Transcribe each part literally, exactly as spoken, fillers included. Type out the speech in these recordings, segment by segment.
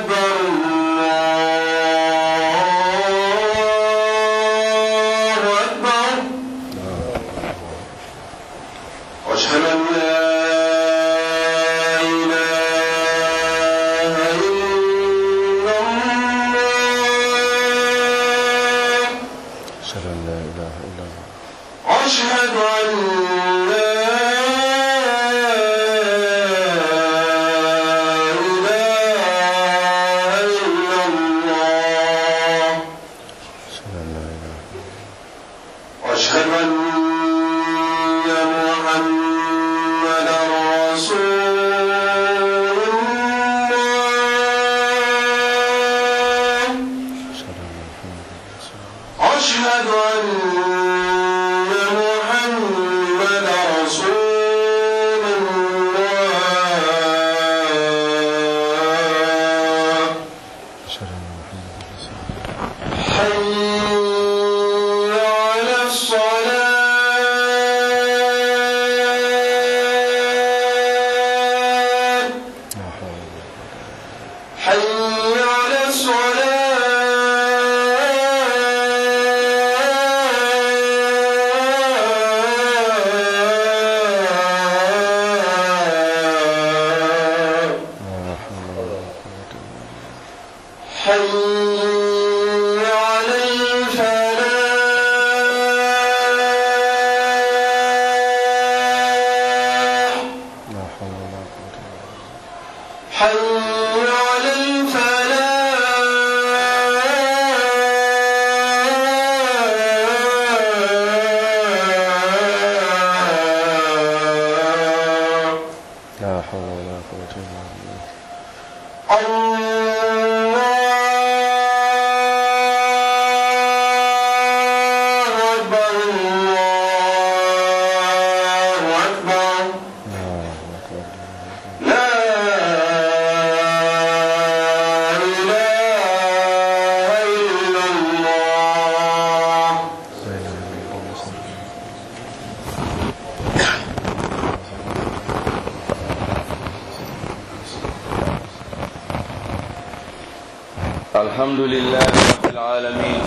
الحمد لله رب العالمين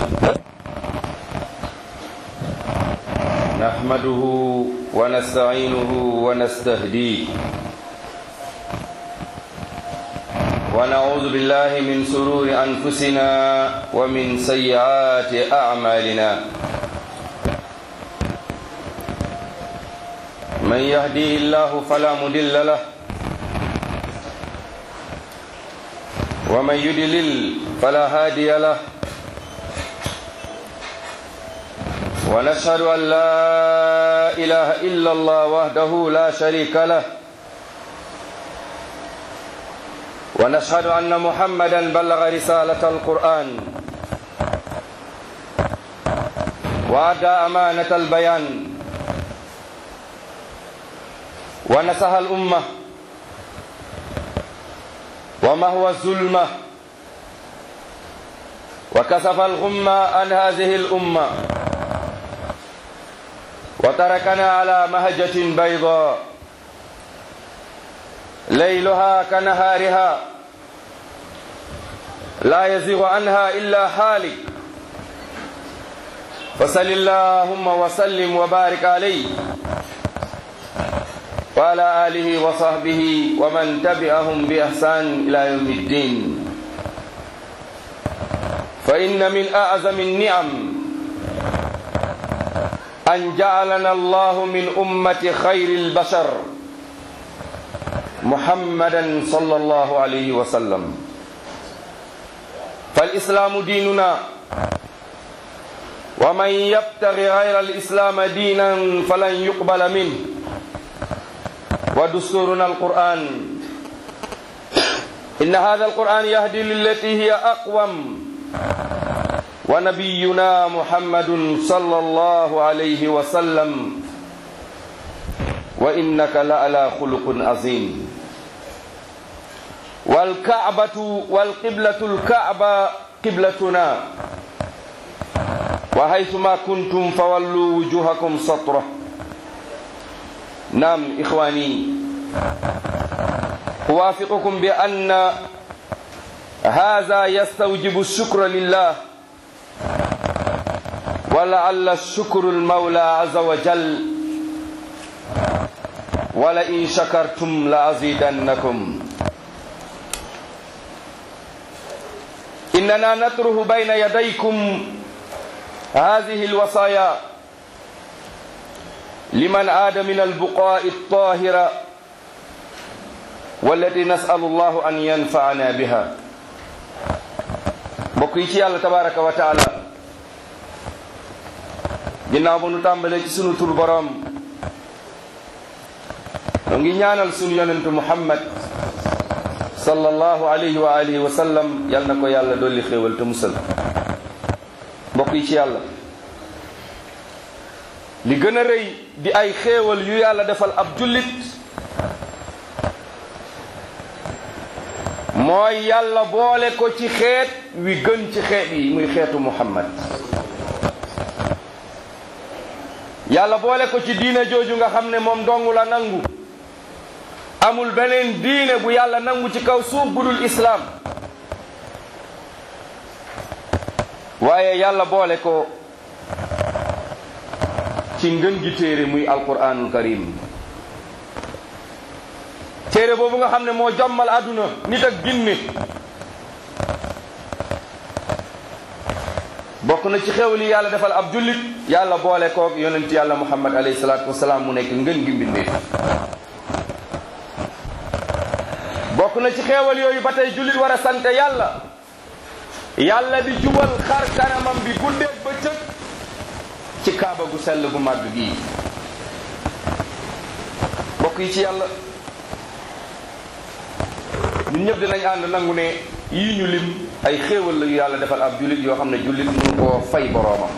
نحمده ونستعينه ونستهديه ونعوذ بالله من شرور أنفسنا ومن سيئات أعمالنا من يهديه الله فلا مضل له ومن يضلل فلا هادي له ونشهد أن لا إله إلا الله وحده لا شريك له ونشهد أن محمدا بلغ رسالة القرآن وأدى أمانة البيان ونصح الأمة ومهو الظلمة وكشف الغمة عن هذه الأمة وتركنا على مهجة بيضاء ليلها كنهارها لا يزيغ عنها إلا حالك فصل اللهم وسلم وبارك عليه وعلى آله وصحبه ومن تبعهم بإحسان إلى يوم الدين فإن من أعظم النعم أن جعلنا الله من أمة خير البشر محمدا صلى الله عليه وسلم فالإسلام ديننا ومن يبتغي غير الإسلام دينا فلن يقبل منه ودستورنا القرآن إن هذا القرآن يهدي للتي هي أقوم ونبينا محمد صلى الله عليه وسلم وإنك لعلى خلق عظيم والكعبة والقبلة الكعبة قبلتنا وحيثما كنتم فولوا وجوهكم شطره. نعم إخواني، أوافقكم بأن hada yastawjibu shukra lillah wa la'alla shukru al-mawla azza wa jal wa la in shakartum la azidannakum. إننا نتره بين يديكم هذه الوصايا لمن عاد من البقاء الطاهرة والتي نسأل الله أن ينفعنا بها. mbokk yi ci Yàlla tabaraka wa taala, ginnaaw ba nu tàmbalee ci sunu tur boroom, ñoo ngi ñaanal sunu yonentu Muhammad sallallahu alayhi wa alihi wa sallam, yal na ko yàlla dolli xéewal te musal. mbokk yi ci yàlla, li gën a rëy di ay xéewal yu yàlla defal ab jullit mooy yàlla boole ko ci xeet wi gën ci xeet yi, muy xeetu Muhammad. yàlla boole ko ci diine jooju nga xam ne moom dong la nangu. amul beneen diine bu yàlla nangu ci kaw suuf budul islaam. waaye yàlla boole ko ci ngën gi téere muy alquranul karim. téere boobu nga xam ne moo jommal àdduna nit ak jinne. bokk na ci xew li yàlla defal ab jullit, yàlla boole koog yonent yàlla muhammad alayhi salaatu wasalaam mu nekk ngën gi mbindee. bokk na ci xeewal yooyu ba tey jullit war a sant yàlla, yàlla di jubal xar kanamam bi guddeeg bëccëg ci kaaba gu sell gu màgg gii. bokk yi ci yàlla, ñun ñëpp dinañ ànd nangu ne yii ñu lim ay xéewal la yu yàlla defal ab jullit yoo xam ne jullit mënu koo fay boroomam.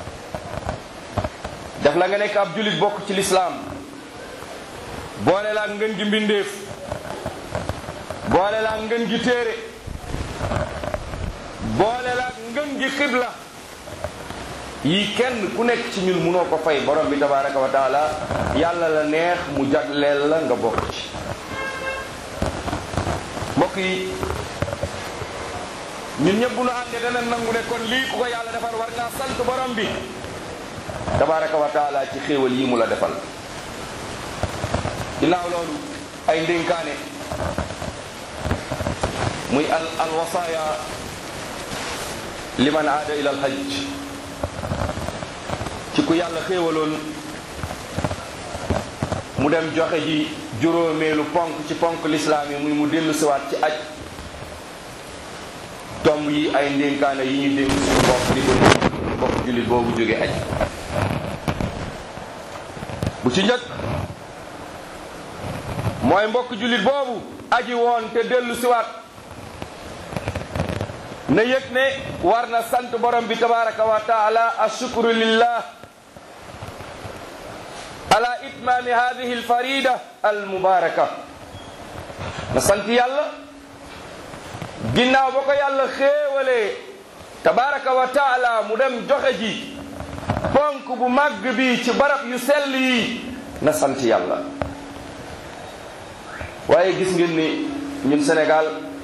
def la nga nekk ab jullit bokk ci lislaam, boole la ak ngën gi mbindeef, boole la ak ngën gi téere, boole la ak ngën gi xibla. yii kenn ku nekk ci ñun mënoo ko fay borom bi tabaraka wa taala. yàlla la neex mu jagleel la nga bokk ci. mbokk yi, ñun ñëpp bu nu àndee dana nangu ne kon lii ku ko yàlla defal war ngaa sant borom bi tabaraka wa taala ci xéewal yi mu la defal. ginnaaw loolu ay ndénkaane muy al al wasaaya liman aada ila al hajj, ci ku yàlla xéewaloon mu dem joxe ji juróomeelu ponk ci ponk lislaam yi, muy mu dellu siwaat ci aj. tomb yi ay ndénkaane yi ñu dénk suñu bopp di ko bokk jullit boobu jóge aj. bu ci njëkk mooy mbokk jullit boobu aji woon te dellu siwaat na yëg ne war na sant borom bi tabaraka wa taala, ashukru lillah ala itmaami hadihi alfarida almubaraka. na sant yàlla ginnaaw ba ko yàlla xéewalee tabaraka wa taala mu dem joxe ji ponk bu màgg bi ci barab yu sell yi, na sant yàlla. waaye gis ngeen ni ñun Sénégal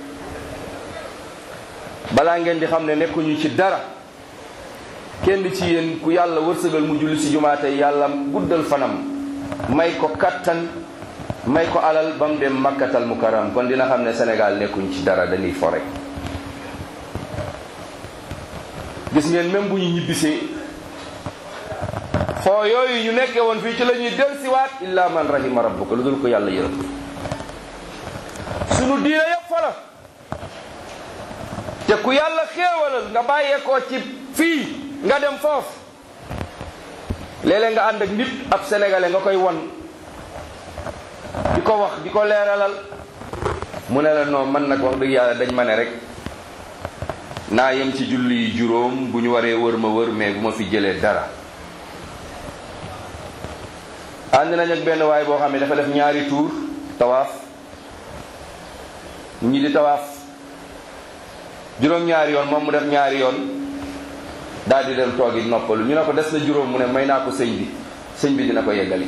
balaa ngeen di xam ne nekkuñu ci dara, kenn ci yéen ku yàlla wërsëgal mu julli ci jumaa tey yàlla guddal fanam, may ko kattan, may ko alal ba mu dem makkatal mukarram, kon dina xam ne Sénégal nekkuñ ci dara, dañuy fo rek. gis ngeen même bu ñu ñibbisee foo yooyu ñu nekkee woon fii ci la ñuy dellusiwaat, illa man rahima rabbuka, lu dul ko yàlla yërëm. sunu diine yëpp fa la, te ku yàlla xéewalal nga bàyyeekoo ci fii nga dem foofu, léeg-léeg nga ànd ak nit ab sénégalais nga koy won di ko wax di ko leeralal, mu ne la non man nag wax dëgg yàlla dañ ma ne rek naa yem ci julli yi juróom, bu ñu waree wër ma wër, mais bu ma fi jëlee dara. ànd nañ ak benn waay boo xam ne dafa def ñaari tour tawaaf, ñi di tawaaf juróom-ñaari yoon, moom mu def ñaari yoon daal di dem toogi noppalu. ñu ne ko des na juróom, mu ne may naa ko sëñ bi, sëñ bi dina ko yeggali.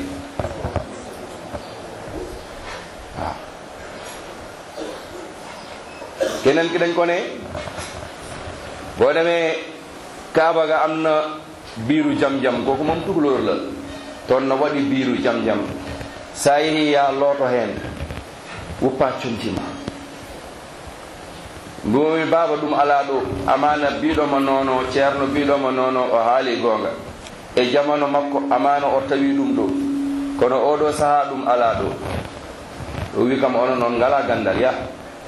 waaw keneen ki dañ ko ne boo demee Kaaba ga am na biiru jam-jam kooku moom tukulóor la toon na waɗi biiru jam-jam sa yehi ya looto heen woppa contima mbimomi baaba ɗum ala ɗo amana biɗoma noono ceerno biɗoma noono o haali goonga e jamano makko amana o tawi ɗum ɗo kono oɗo saha ɗum ala ɗo o wi kam ono noon ngala gandal ya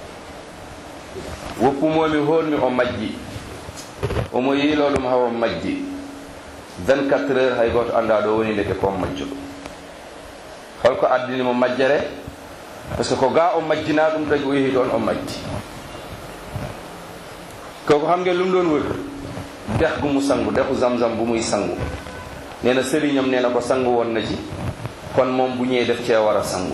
woppumomi honmi o majji omo yiilo ɗum hawo majji vingt-quatre heures hay goto anda ɗo woni ndeke kon majjuɗo holko addinimo majjere par ce que ko ga o majjina ɗum tagi o yehi ɗon o majji koko xam ngeen lu mu doon wër dex gu mu sangu dexu zam-zam bu muy sangu nee na sëriñam nee na ko sangu woon na ci kon moom bu ñëwee def cee war a sangu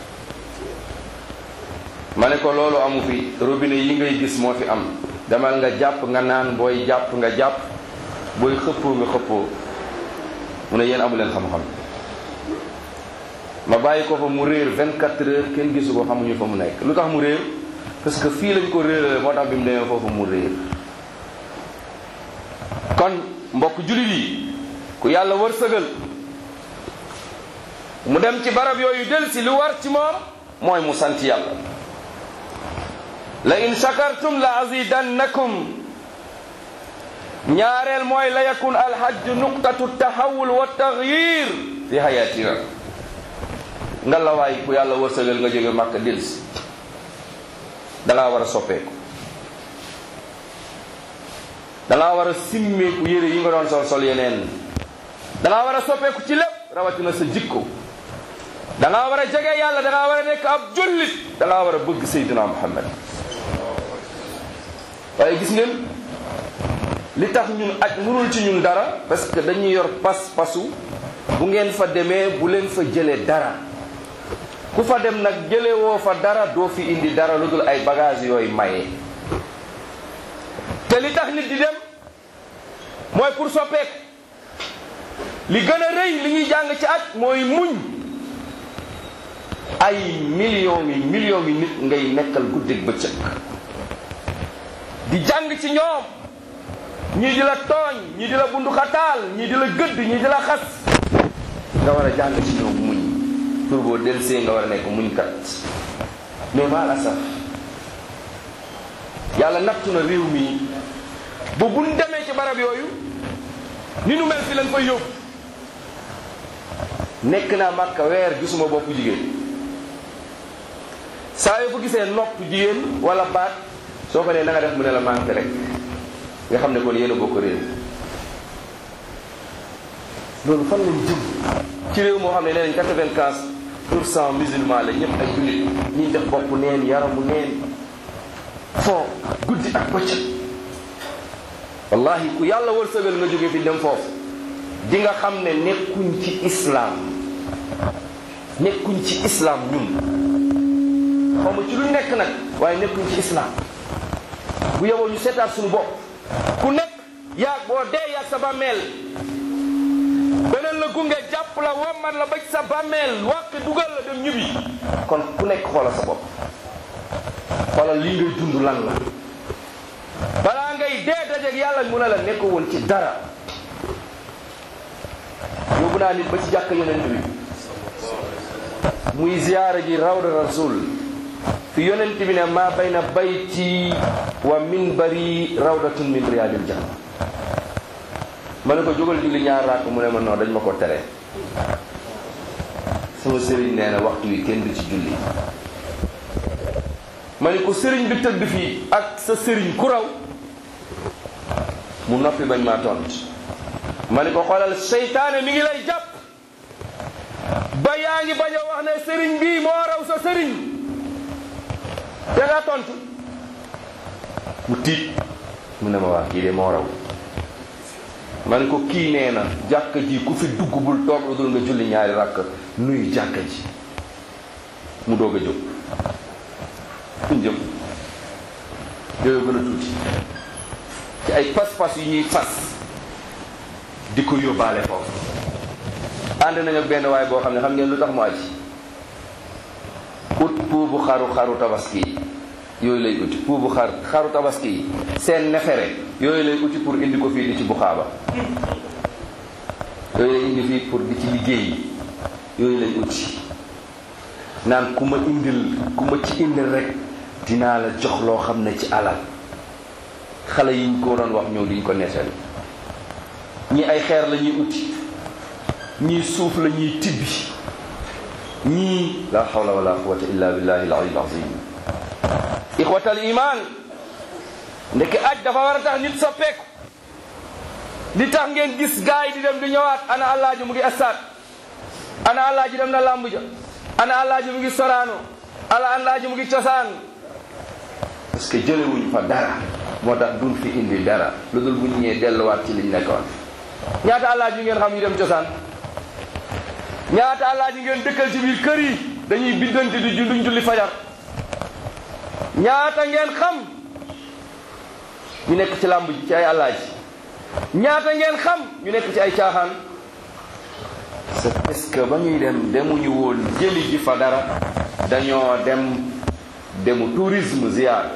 ma ne ko loolu amu fi robinet yi ngay gis moo fi am demal nga jàpp nga naan booy jàpp nga jàpp booy xëppoo nga xëppoo mu ne yéen amu leen xam-xam ma bàyyi ko fa mu réer vingt-quatre heures kenn gisu ko xamuñu fa mu nekk lu tax mu réer parce que fii lañ ko réerale moo tax bi mu demee foofu mu réer kon mbokk jullit yi ku yàlla wërsëgal mu dem ci barab yooyu del si lu war ci moom mooy mu sant yàlla la in shakartum la azidannakum ñaareel mooy la yakun alhajj nuqtatu tahawul wa taghyir fi hayatina nga la waay ku yàlla wërsëgal nga jóge Màkka del si dangaa war a soppeeku dangaa war a simmeeku yére yi nga doon sol sol yeneen dangaa war a soppeeku ci lépp rawatina sa jikko dangaa war a jege yàlla dangaa war a nekk ab jullit dangaa war a bëgg Seydina Muhammad waaye gis ngeen li tax ñun aj mënul ci ñun dara parce que dañuy yor pas-pasu bu ngeen fa demee bu leen fa jëlee dara ku fa dem nag jële woo fa dara doo fi indi dara lu dul ay bagage yooyu maye te li tax nit di dem mooy pour soppeeku li gën a rëy li ñuy jàng ci at mooy muñ ay millions yi millions yi nit ngay nekkal guddeeg bëccëg di jàng ci ñoom ñii di la tooñ ñii di la bunduxataal ñii di la gëdd ñii di la xas nga war a jàng ci ñoom muñ pour boo delsee nga war a nekk muñ kat mais maa la saf yàlla nattu na réew mi bu buñ demee ci barab yooyu ni nu mel fi lañ koy yóbbu nekk naa Makka weer gisuma boppu jigéen saa yoo fa gisee nopp jigéen wala baat soo ko nee na nga def mu ne la manqué rek nga xam ne kon yéen a bokk réew loolu fan lañ jëm ci réew moo xam ne nee nañ quatre-vingt-quinze pour cent musulman la ñëpp ay jullit ñi def bopp neen yaramu neen foo guddi ak bëccëg wallahi ku yàlla wërsëgal nga jóge fi dem foofu di nga xam ne nekkuñ ci islam nekkuñ ci islam ñun xaw ma ci lu nekk nag waaye nekkuñ ci islam bu yeboo ñu seetaat suñu bopp ku nekk yaag boo dee yaag sa bàmmeel beneen la gunge jàpp la wammat la ba ci sa bàmmeel wàq dugal la dem ñibbi kon ku nekk xoolal sa bopp xoolal lii ngay dund lan la balaa ngay dee dajeeg yàlla mu ne la nekk woon ci dara yóbbu naa nit ba ci jàkk yonent bi muy ziyaara ji rawda rasul fi yonent bi ne maa bayna bayti wa minbari rawdatun min riyadil janna ma ne ko jógal julli ñaar raak mu ne ma non dañ ma ko tere sama sëriñ nee na waxtu wi kenn du ci julli ma ne ko sëriñ bi tëdd fii ak sa sëriñ ku raw mu noppi bañ maa tont ma ne ko xoolal seytaane mi ngi lay jàpp ba yaa ngi bañ a wax ne sëriñ bii moo raw sa sëriñ te nga tontu mu tiit mu ne ma waa kii de moo raw ma ne ko kii nee na jàkka ji ku fi dugg bul toog lu dul nga julli ñaari rakk nuyu jàkka ji mu doog a jóg fuñ jëm yooyu gën a tuuti ci ay pas-pas yu ñuy fas di ko yóbbaale foofu ànd nañu ak benn waay boo xam ne xam ngeen lu tax mu aji ut puubu xaru xaru tabaski yooyu lay uti puubu xar xaru tabaski yi seen nefere yooyu lay uti pour indi ko fii di ci buxaaba yooyu lay indi fii pour di ci liggéey yooyu lay uti naan ku ma indil ku ma ci indil rek dinaa la jox loo xam ne ci alal xale yi ñu ko doon wax ñëw diñ ko nettali ñii ay xeer la ñuy uti ñii suuf la ñuy tibbi ñii la hawla wala quwwata illa billahi al-aliyyil azim ixwatal iman ndeke aj dafa war a tax nit soppeeku li tax ngeen gis gaay di dem di ñëwaat ana Alaaji mu ngi stade ana Alaaji dem na lamb ja ana Alaaji mu ngi Sorano ala Alaaji mu ngi cosaan parce que jëlewuñ fa dara moo tax duñ fi indi dara lu dul bu ñu ñëwee delluwaat ci liñ nekkoon ñaata Alaaji ngeen xam yu dem cosaan ñaata Alaaji ngeen dëkkal ci biir kër yi dañuy biddanti di duñ julli fajar ñaata ngeen xam ñu nekk ci làmb ji ci ay Alaaji ñaata ngeen xam ñu nekk ci ay caaxaan c'est parce que ba ñuy dem demuñu woon jëli ji fa dara dañoo dem demu tourisme ziar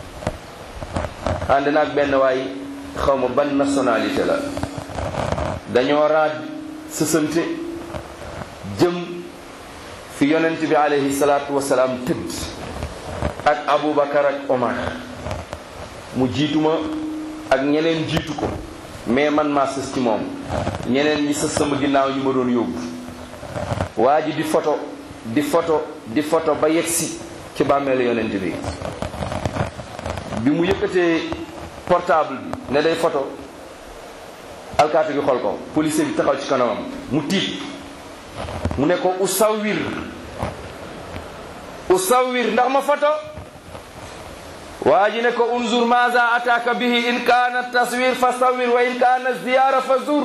ànd naag benn waay xaw ma ban nationalité la dañoo raaj sësante jëm fi yonent bi alayhi salaatu wasalaam tëdd ak Aboubacar ak Omar mu jiituma ak ñeneen jiitu ko mais man maa sës ci moom ñeneen ñi sës sama ginnaaw ñu ma doon yóbbu waa ji di photo di photo di photo ba yegsi ci bàmmeelu yonent bi bi mu yëkkatee portable bi ne day photo alkaati bi xool ko policier bi taxaw ci kanamam mu tiit mu ne ko usawir usawir ndax ma photo waa ji ne ko unzur maza ataka bihi in kaana taswir fa sawir wa in kaana ziyara fa zur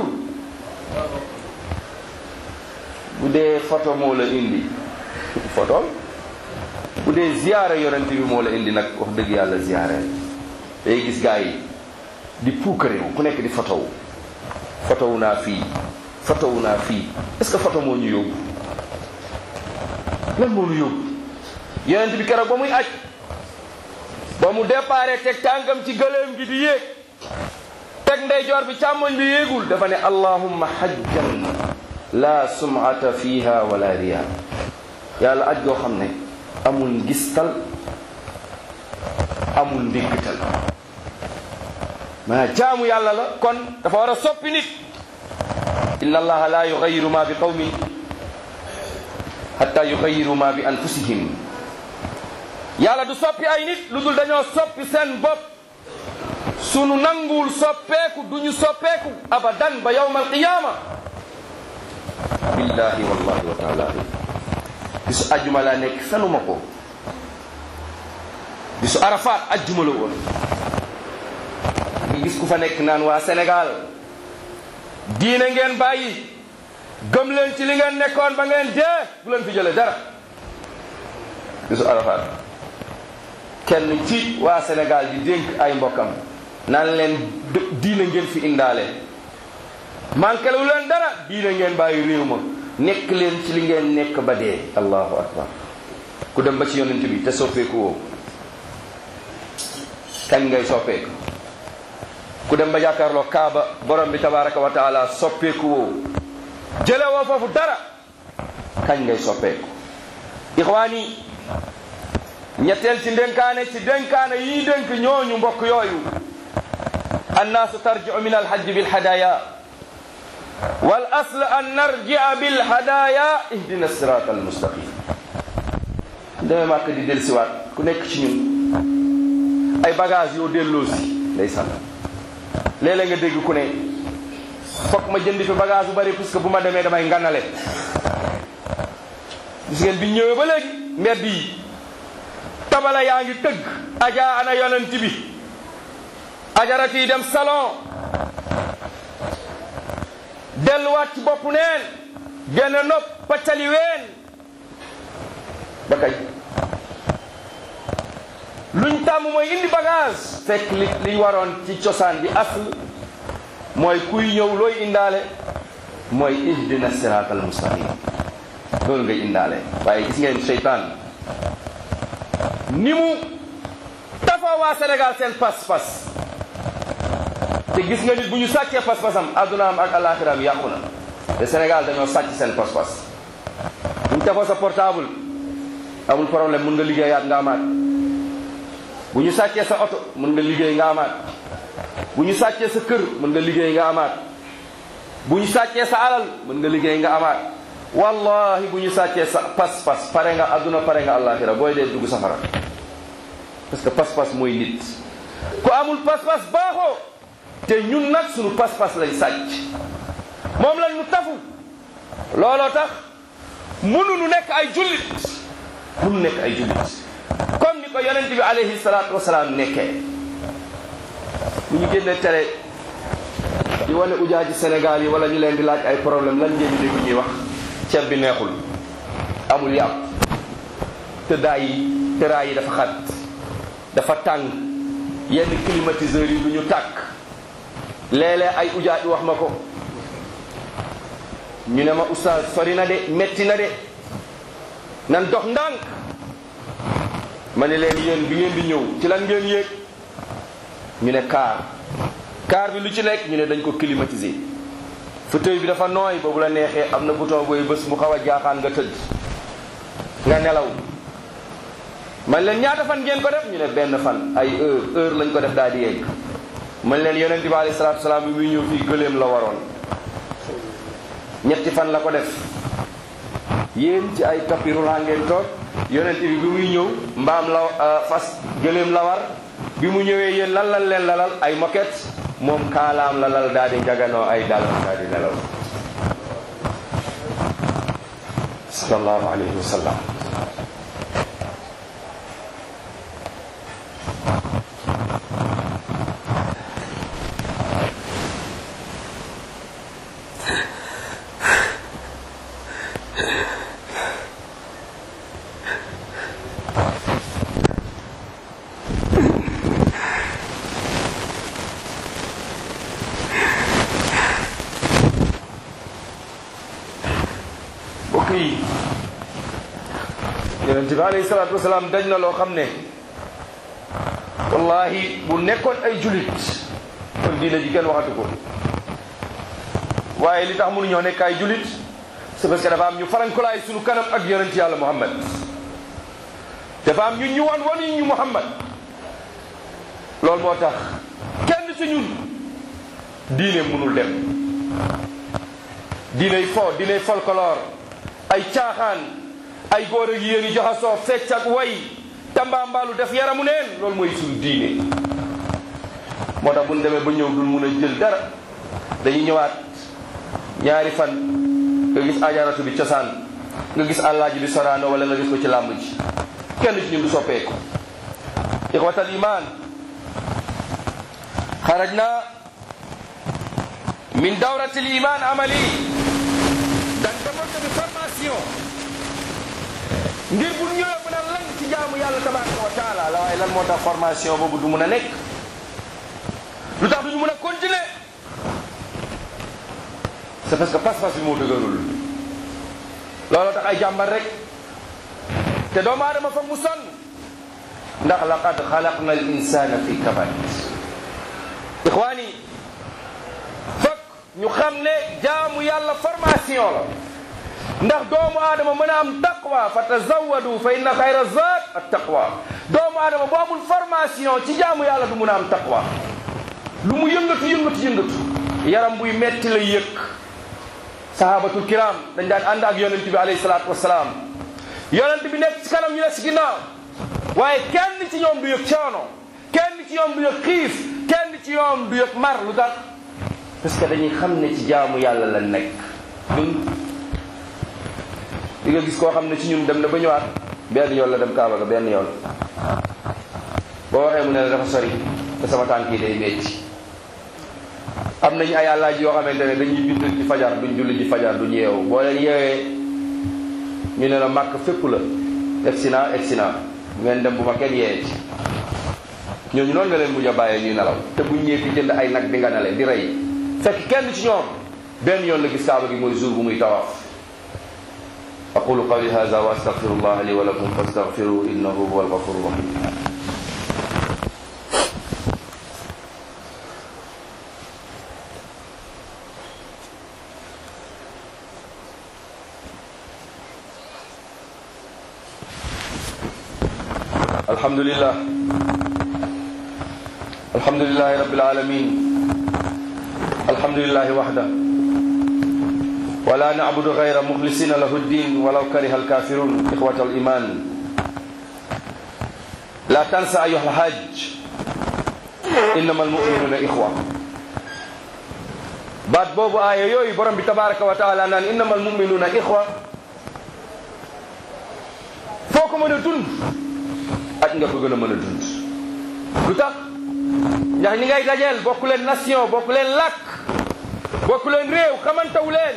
bu dee photo moo la indi photo bu dee ziyaara yonent bi moo la indi nag wax dëgg yàlla ziyaara day gis gaa yi di puukarewu ku nekk di photo wu photo wu naa fii photo wu naa fii est-ce que photo moo ñu yóbbu lan moo ñu yóbbu yonent bi keroog ba muy aj ba mu déparé teg tànkam ci gëléem gi di yéeg teg ndeyjoor bi càmmoñ bi yéegul dafa ne allahumma hajjan la sum'ata fiha wala riya yàlla aj goo xam ne amul ngistal amul ndéggtal maa jaamu yàlla la kon dafa war a soppi nit inna allaha la yughayyiru ma bi qawmin hatta yughayyiru ma bi anfusihim yàlla du soppi ay nit lu dul dañoo soppi seen bopp sunu nanguwul soppeeku duñu soppeeku abadan ba yawm alqiyama billahi wallahi wa taala bisu ajjuma laa nekk fenuma ko bisu Arafat ajjuma la woon ngi gis ku fa nekk naan waa Sénégal diine ngeen bàyyi gëm leen ci li ngeen nekkoon ba ngeen dee bu leen fi jële dara bisu Arafat kenn ci waa Sénégal di dénk ay mbokkam naan leen diine ngeen fi indaale manqué lu leen dara diine ngeen bàyyi réew ma nekk leen ci li ngeen nekk ba dee allahu akbar ku dem ba ci yonent bi te soppeeku woo kañ ngay soppeeku ku dem ba jàkkaarloo kaaba borom bi tabaraka wa taala soppeeku woo jële woo foofu dara kañ ngay soppeeku ixwaani ñetteel ci ndénkaane ci dénkaane yi dénk ñooñu mbokk yooyu annaasu tarji'u min alhajj bilhadaya wal asl an narji'a bilhadaya ihdina sirata almustaqim demee màkk di del siwaat ku nekk ci ñun ay bagage yoo delloo si day sànn léeg-léeg nga dégg ku ne fokk ma jëndi fi bagage bu bari parce que bu ma demee damay nganale gis ngeen bi ñëwee ba léegi mbedd yi tabala yaa ngi tëgg aja ana yonent bi ajarati yi dem salon delluwaat ci bopp neen génn nopp paccali ween ba kay luñ tàmm mooy indi bagage fekk li li waroon ci cosaan bi asl mooy kuy ñëw looy indaale mooy ihdina siraatal mustaqim loolu ngay indaale waaye gis ngeen seytaan ni mu tafoo waa Sénégal seen pas-pas te gis nga nit bu ñu sàccee pas-pasam addunaam ak alaxiraam yàqu na te Sénégal dañoo sàcc seen pas-pas bu ñu tafoo sa portable amul problème mun nga liggéeyaat nga amaat bu ñu sàccee sa oto mun nga liggéey nga amaat bu ñu sàccee sa kër mën nga liggéey nga amaat bu ñu sàccee sa alal mën nga liggéey nga amaat wallahi bu ñu sàccee sa pas-pas pare nga adduna pare nga àllaaxira booy dee dugg safara parce que pas-pas mooy nit ku amul pas-pas baaxoo te ñun nag suñu pas-pas lañ sàcc moom lañ ñu tafu looloo tax mënuñu nekk ay jullit mënu nekk ay jullit comme ni ko yonent bi alayhi salaatu wasalaam nekkee bu ñu génnee télé di wane ujaaji Sénégal yi wala ñu leen di laaj ay problème lan ngeen di dégg ñuy wax ceeb bi neexul amul yàpp tëddaay yi tëraay yi dafa xat dafa tàng yenn climatiseurs yi du ñu tàkk léeg-léeg ay ujaaj wax ma ko ñu ne ma oustaz sori na de metti na de nan dox ndànk ma ne leen yéen bi ngeen di ñëw ci lan ngeen yéeg ñu ne kaar kaar bi lu ci nekk ñu ne dañ ko climatiser fauteuil bi dafa nooy boobu la neexee am na bouton booy bés mu xaw a jaaxaan nga tëdd nga nelaw man leen ñaata fan ngeen ko def ñu ne benn fan ay heure heure lañ ko def daal di yegg man leen yonent bi alayhi salaatu salaam bi muy ñëw fii gëléem la waroon ñetti fan la ko def yéen ci ay tapis roulant ngeen toog yonent bi bi muy ñëw mbaam la fas gëléem la war bi mu ñëwee yéen lan lan leen lalal ay moquette moom kaalaam la lal daal di njaganoo ay dalam daal di nelaw sallallahu alayhi wa sallam yonent bi alayhi salaatu wasalaam dañ na loo xam ne wallahi bu nekkoon ay julit kon diina ji kenn waxatu ko waaye li tax mënuñoo nekk ay julit c'est parce que dafa am ñu farankulaay suñu kanam ak yonent yàlla Muhammad dafa am ñu ñu wan wan yi ñu Muhammad loolu moo tax kenn ci ñun diine mënul dem diiney fo diiney folklore ay caaxaan ay góor ak yéen yi joxasoo fecc ak way tambaambaalu def yaramu neen loolu mooy suñu diine moo tax bu ñu demee ba ñëw dul mun a jël dara dañuy ñëwaat ñaari fan nga gis ajaratu bi cosaan nga gis àllaaji bi soraano wala nga gis ko ci làmb ji kenn ci ñun du soppeeku ixwatal iman xarajna min dawratil iman amali dañ demoon de formation ngir bu ñëwee mën a lang ci jaamu yàlla tabaraka wa taala la waaye lan moo tax formation boobu du mun a nekk lu tax duñu mun a continuer c'est parce que pas-pas bi moo dëgërul looloo tax ay jàmbar rek te doomu aadama fa mu sonn ndax laqad xalaqna al insana fi kabad ixwaani fokk ñu xam ne jaamu yàlla formation la ndax doomu aadama mën a am taqwa fa tazawadu fa inna xayra zaad at taqwa doomu aadama bu amul formation ci jaamu yàlla du mun a am taqwa lu mu yëngatu yëngatu yëngatu yaram buy metti la yëg sahabatul kiram dañ daan ànd ak yonent bi alayhi salaatu wasalaam yonent bi nekk ci kanam ñu ne ci ginnaaw waaye kenn ci ñoom du yëg coono kenn ci ñoom du yëg xiif kenn ci ñoom du yëg mar lu tax parce que dañuy xam ne ci jaamu yàlla la nekk ñun di nga gis koo xam ne ci ñun dem na ba ñëwaat benn yoon la dem Kaaba ga benn yoon boo waxee mu ne la dafa sori te sama tànk yi day metti am nañu ay àllaaji yoo xamante ne dañuy bind ci fajar duñ julli ci fajar duñ yeewu boo leen yeewee ñu ne la màkk fépp la egsi naa egsi naa ngeen dem bu ma kenn yeewee ci ñooñu noonu nga leen mujj a bàyyee ñuy nelaw te buñ ñëwee di jënd ay nag di nga nale di rey fekk kenn ci ñoom benn yoon la gis Kaaba gi mooy jour bu muy tawaaf aqulu qawli hadha wa astaghfirullah li wa lakum fastaghfiruhu innahu huwal ghafurur rahim alhamdulillah alhamdulillahi rabbil alamin alhamdulillahi wahda wala na'budu ghayra mukhlisina lahu ad-din walaw kariha al-kafirun ikhwata al-iman la tansa ayyuha al-hajj innama al-mu'minuna ikhwa baat boobu aaya yooyu borom bi tabaraka wa taala naan innama al-mu'minuna ikhwa foo ko mën a dund ak nga ko gën a mën a dund lu tax ndax ñi ngay dajeel bokku leen nation bokku leen làkk bokku leen réew xamantawu leen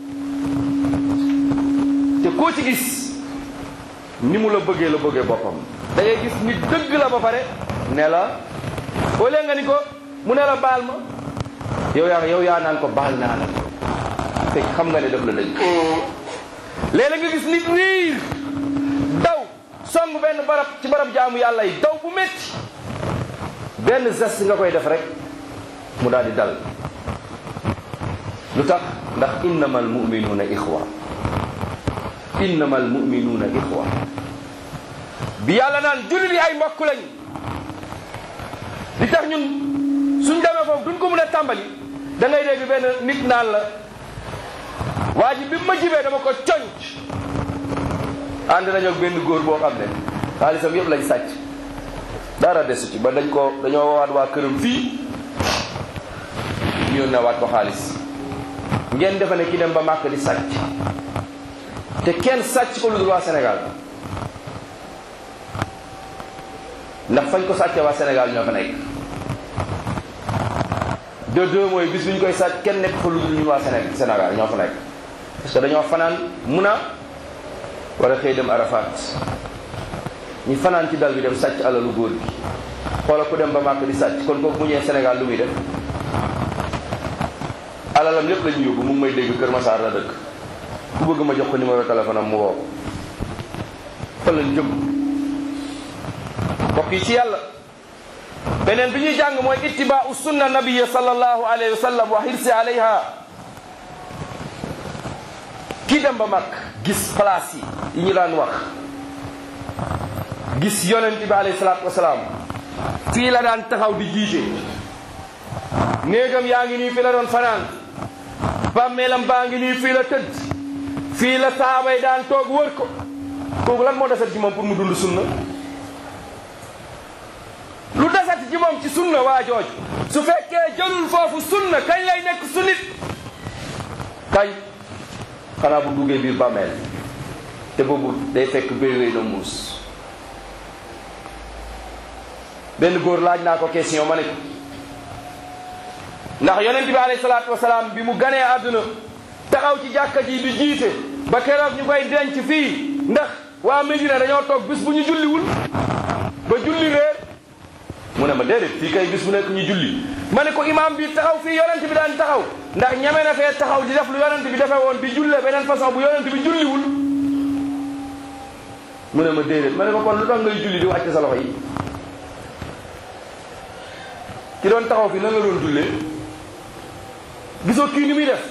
te koo ci gis ni mu la bëggee la bëggee boppam da ngay gis nit dëgg la ba pare ne la boo leen nga ni ko mu ne la baal ma yow yaa yow yaa naan ko baal naa la te xam nga ne def la dëgg léeg-léeg nga gis nit riir daw song benn barab ci barab jaamu yàlla yi daw bu métti benn geste nga koy def rek mu daal di dal lu tax ndax innamal mu'minuuna ixwa innamal mu'minuuna ixwa bi yàlla naan jullit yi ay mbokk lañ li tax ñun suñ demee foofu duñ ko mën a tàmbali da ngay dégg benn nit naan la waa ji bi ma jibee dama ko conc ànd nañu ak benn góor boo xam ne xaalisam yëpp lañ sàcc dara desu ci ba dañ ko dañoo woowaat waa këram fii ñu yónnee waat ko xaalis ngeen defe ne ki dem ba màkk di sàcc te kenn sàcc ko lu dul waa Sénégal ndax fañ ko sàccee waa Sénégal ñoo fa nekk de deux mooy bis bi ñu koy sàcc kenn nekk fa lu dul ñun waa Sénégal ñoo fa nekk parce que dañoo fanaan Muna war a xëy dem Arafat ñu fanaan ci dal bi dem sàcc alalu góor bi xoola ku dem ba màkk di sàcc kon kooku mu ñëwee Sénégal lu muy def alalam lépp la ñu yóbbu mu ngi may dégg Kër Massar la dëkk ku bëgg ma jox ko numéro téléphone am mu woo fa lañ jëm mbokk yi ci yàlla beneen bi ñuy jàng mooy ittibaa'u sunna nabiyya sallallahu alayhi wa sallam wa hirsi alayha kii dem ba mag gis place yi yi ñu daan wax gis yonent bi alayhi salaatu wasalaam fii la daan taxaw di jiite néegam yaa ngi nii fi la doon fanaan bàmmeelam baa ngi nii fii la tëdd fii la sahaaba yi daan toog wër ko kooku lan moo desat ci moom pour mu dund sunna lu desat ci moom ci sunna waa jooju su fekkee jëlul foofu sunna kañ lay nekk sunnit kañ xanaa bu duggee biir bàmmeel te boobu day fekk béy wéy na muus benn góor laaj naa ko question ma ne ko ndax yonent bi alayhi salaatu wasalaam bi mu ganee àdduna taxaw ci jàkka ji di jiite ba keroog ñu koy denc fii ndax waa Medina dañoo toog bis bu ñu julliwul ba julli réer mu ne ma déedéet fii kay bis bu nekk ñu julli ma ne ko imaam bi taxaw fii yonent bi daan taxaw ndax ñeme na fee taxaw di def lu yonent bi defee woon bi jullee beneen façon bu yonent bi julliwul mu ne ma déedéet ma ne ko kon lu tax ngay julli di wàcc sa loxo yi ki doon taxaw fii nan la doon jullee gisoo kii ni muy def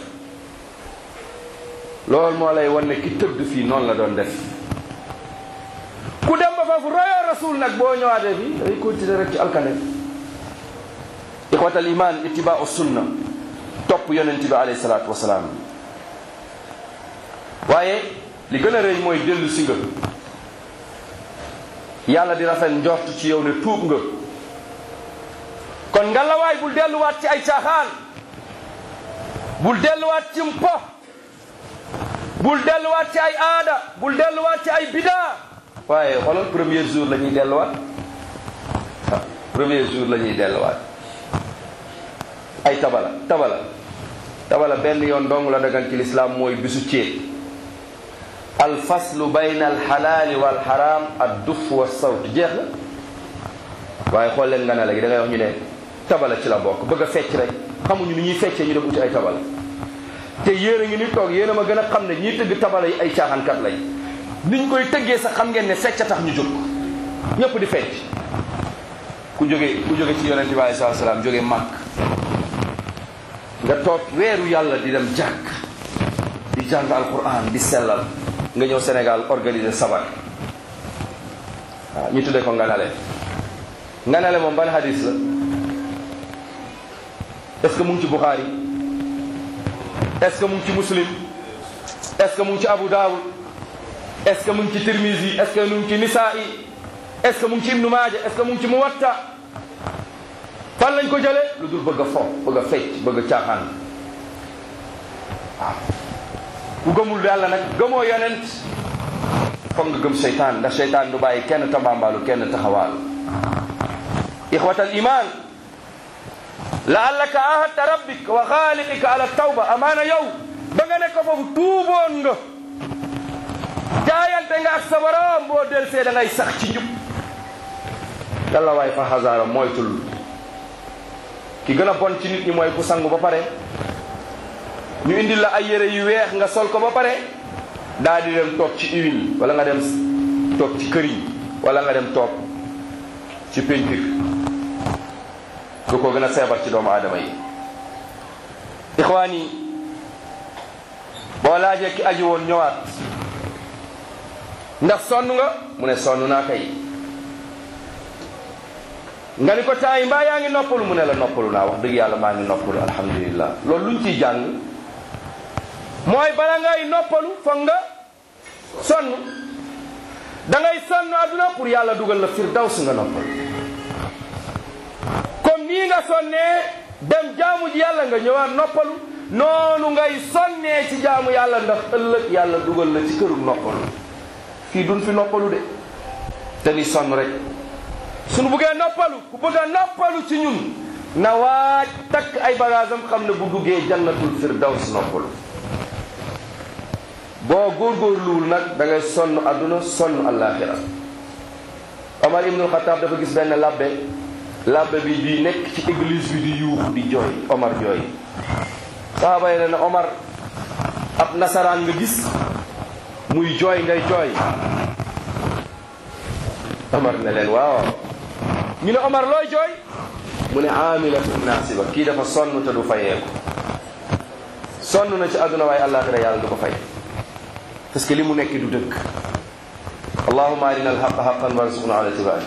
loolu moo lay wan ne ki tëdd fii noonu la doon def ku dem ba foofu royoo rasul nag boo ñëwaatee fii day continuer rek ci alkane ixwatal iman ittibaa'u sunna topp yonent bi alayhi salaatu wasalaam waaye li gën a rëy mooy dellu si nga yàlla di rafet njort ci yow ne tuub nga kon ngalawaay bul delluwaat ci ay caaxaan bul delluwaat ci mpo bul delluwaat ci ay aada bul delluwaat ci ay bidaa waaye xoolal premier jour la ñuy delluwaat waaw premier jour la ñuy delluwaat ay tabala tabala tabala benn yoon dong la dagan ci lislaam mooy bisu céet al faslu bayna al xalaali wal xaraam ad duf wa sawt jeex la waaye xool leen nga ne léegi da ngay wax ñu ne tabala ci la bokk bëgg a fecc rek xamuñu ni ñuy feccee ñu dem uti ay tabala te yéen a ngi ni toog yéen a ma gën a xam ne ñiy tëgg tabala yi ay caaxaankat lañ niñ koy tëggee sax xam ngeen ne fecc tax ñu jóg ñëpp di fecc ku jóge ku jóge ci yonente bi alayhi salaam jóge màkk nga toog weeru yàlla di dem jàkk di jàng alquran di sellal nga ñëw Sénégal organiser sabar waaw waaw ñu tuddee ko nganale nganale moom ban hadis la est-ce que mu ngi ci Bukhari est-ce que mu ngi ci Muslim est-ce que mu ngi ci Abu Dawud est-ce que mu ngi ci Tirmizi est-ce que mu ngi ci Nisa'i est-ce que mu ngi ci Ibnu Maaja est-ce que mu ngi ci Muwatta fan lañ ko jëlee lu dul bëgg a fo bëgg a fecc bëgg a caaxaan waaw ku gëmul yàlla nag gëmoo yonent foog nga gëm seytaan ndax seytaan du bàyyi kenn tambambaalu kenn taxawaalu ixwatal iman laallaka ahadta rabbik wa xaaliqika ala tawba amaana yow ba nga nekk foofu tuuboon nga jaayante nga ak sa borom boo del see da ngay sax ci njub yàlla waay fa xasaara moytul ki gën a bon ci nit ñi mooy ku sangu ba pare ñu indil la ay yére yu weex nga sol ko ba pare daal di dem toog ci huile wala nga dem toog ci këriñ wala nga dem toog ci peinture lu ko gën a seebar ci doomu aadama yi ixwaan yi boo laajee ki aji woon ñëwaat ndax sonn nga mu ne sonn naa kay nga ni ko temps yi mbaa yaa ngi noppalu mu ne la noppalu naa wax dëgg yàlla maa ngi noppalu alhamdulillah loolu luñ ciy jàng mooy bala ngay noppalu foog nga sonn da ngay sonn àdduna pour yàlla dugal la firdaws nga noppalu comme nii nga sonnee dem jaamu ji yàlla nga ñëwaat noppalu noonu ngay sonnee ci jaamu yàlla ndax ëllëg yàlla dugal la ci këru noppalu fii duñ fi noppalu de te ni sonn rek suñu buggee noppalu ku bëgg a noppalu ci ñun na waaj takk ay bagaasam xam ne bu duggee jannatul firdaws noppalu boo góorgóorluwul nag da ngay sonn adduna sonn àllaaxira Omar ibnul Xataab dafa gis benn labbe labbe bi di nekk ci église bi di yuux di jooy Omar jooy saxaaba yi ne na Omar ab nasaraan nga gis muy jooy ngay jooy Omar ne leen waaw ñu ne Omar looy jooy mu ne aamilatun naasiba kii dafa sonn te du fayeeku sonn na ci àdduna waaye àllaaxira yàlla du ko fay parce que li mu nekk du dëgg allahumma arina alhaqa haqan warzuqna ala ittiba'i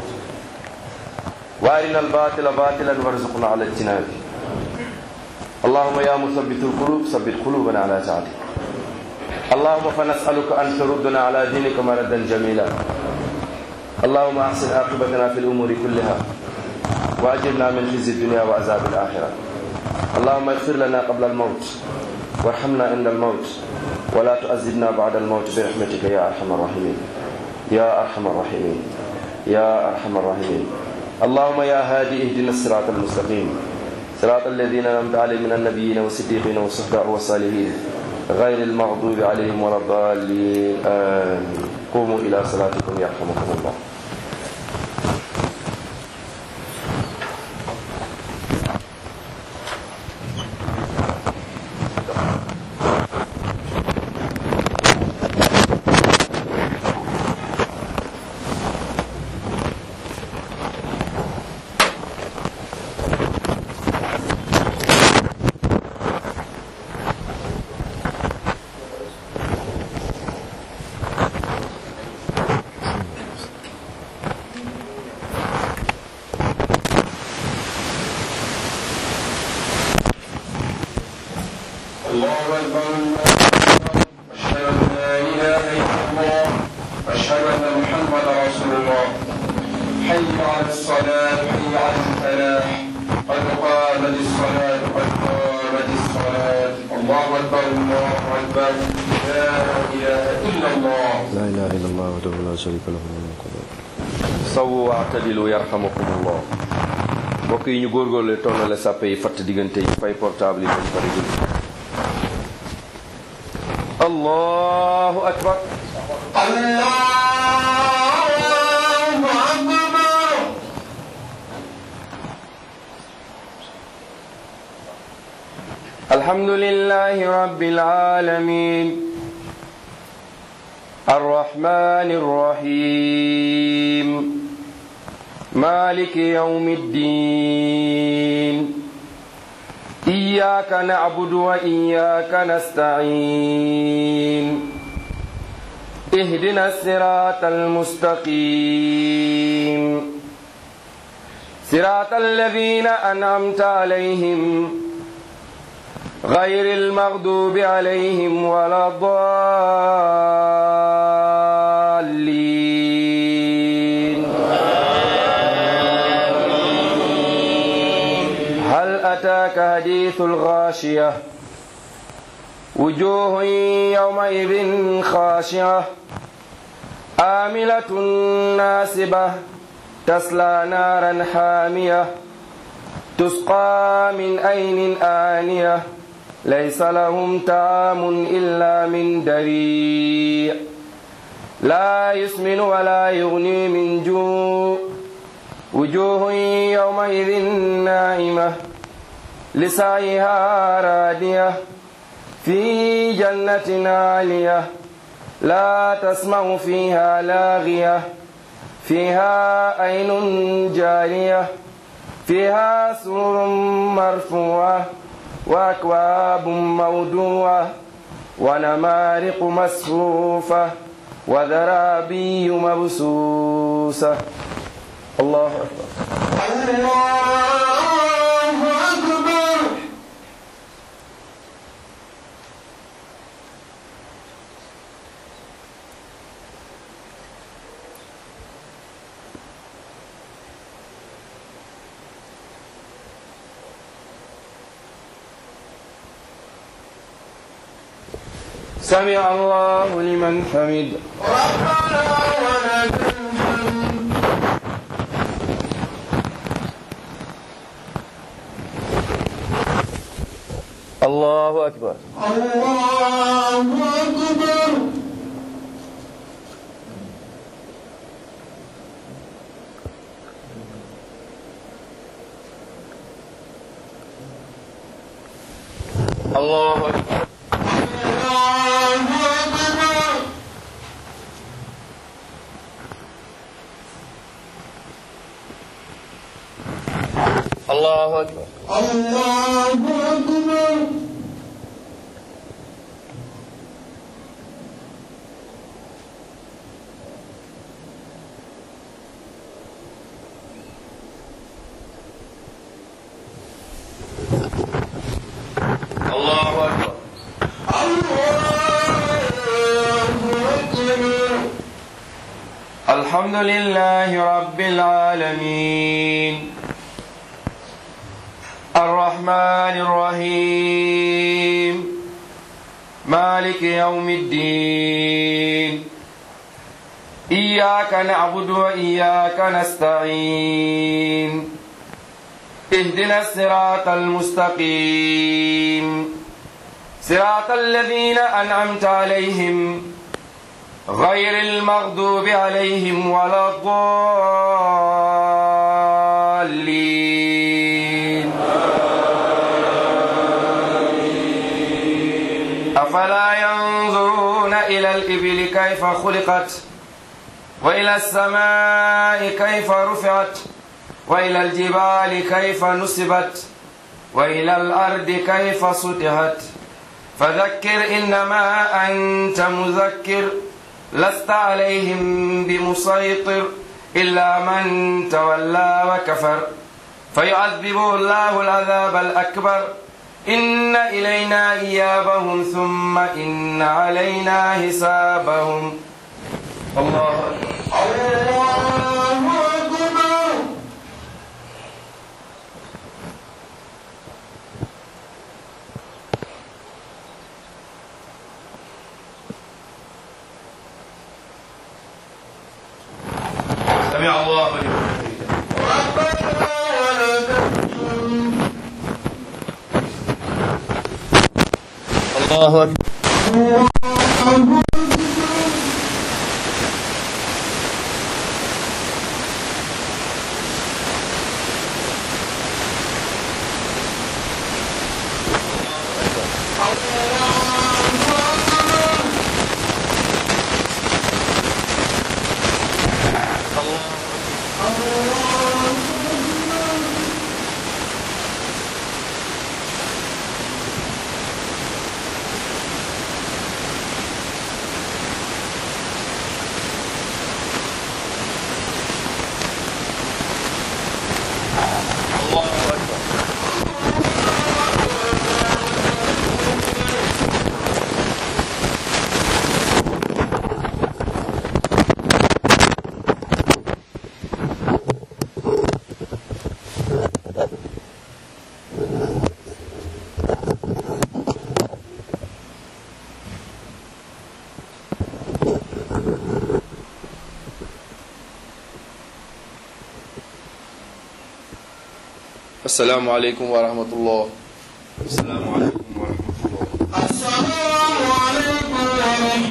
wa arina albatila batilan warzuqna ala ijtinabi allahumma ya musabbitul qulub sabbit qulubana ala ta'atik allahumma fa nas'aluka an taruddana ala dinika maradan jamila اللهم أحسن عاقبتنا في الأمور كلها وأجرنا من خزي الدنيا وعذاب الآخرة اللهم اغفر لنا قبل الموت وارحمنا عند الموت ولا تؤذبنا بعد الموت برحمتك يا أرحم الراحمين يا أرحم الراحمين يا أرحم الراحمين اللهم يا هادي اهدنا الصراط المستقيم صراط الذين أنعمت عليهم من النبيين والصديقين والشهداء والصالحين غير المغضوب عليهم ولا الضالين آمين قوموا إلى صلاتكم يرحمكم الله sawu waatadilu yarhamukumullah mbokk yi ñu góorgóorlu tollale sàppe yi fatt diggante yi fay portable yi dañ pare jul allahu akbar allahu akbar alhamdulillahi rabbil alamin الرحمن الرحيم مالك يوم الدين إياك نعبد وإياك نستعين اهدنا الصراط المستقيم صراط الذين أنعمت عليهم غير المغضوب عليهم ولا الضالين هل أتاك حديث الغاشية وجوه يومئذ خاشعة عاملة ناصبة تصلى نارا حامية تسقى من عين آنية ليس لهم طعام إلا من ضريع لا يسمن ولا يغني من جوع وجوه يومئذ ناعمة لسعيها راضية في جنة عالية لا تسمع فيها لاغية فيها عين جارية فيها سرر مرفوعة وأكواب موضوعة ونمارق مصفوفة وزرابي مبثوثة الله أكبر الله أكبر سمع الله لمن حمد ربنا ولك الحمد الله أكبر الله أكبر الله أكبر الله أكبر الله أكبر الله أكبر الحمد لله رب العالمين الرحمن الرحيم مالك يوم الدين إياك نعبد وإياك نستعين اهدنا الصراط المستقيم صراط الذين أنعمت عليهم غير المغضوب عليهم ولا الضالين أفلا ينظرون إلى الإبل كيف خلقت وإلى السماء كيف رفعت وإلى الجبال كيف نصبت وإلى الأرض كيف سطحت فذكر إنما أنت مذكر لست عليهم بمسيطر إلا من تولى وكفر فيعذبه الله العذاب الأكبر إن إلينا إيابهم ثم إن علينا حسابهم الله الله أكبر سمع الله لمن حمده الله أكبر assalaamu aleykum wa rahmatullah. assalaamu aleykum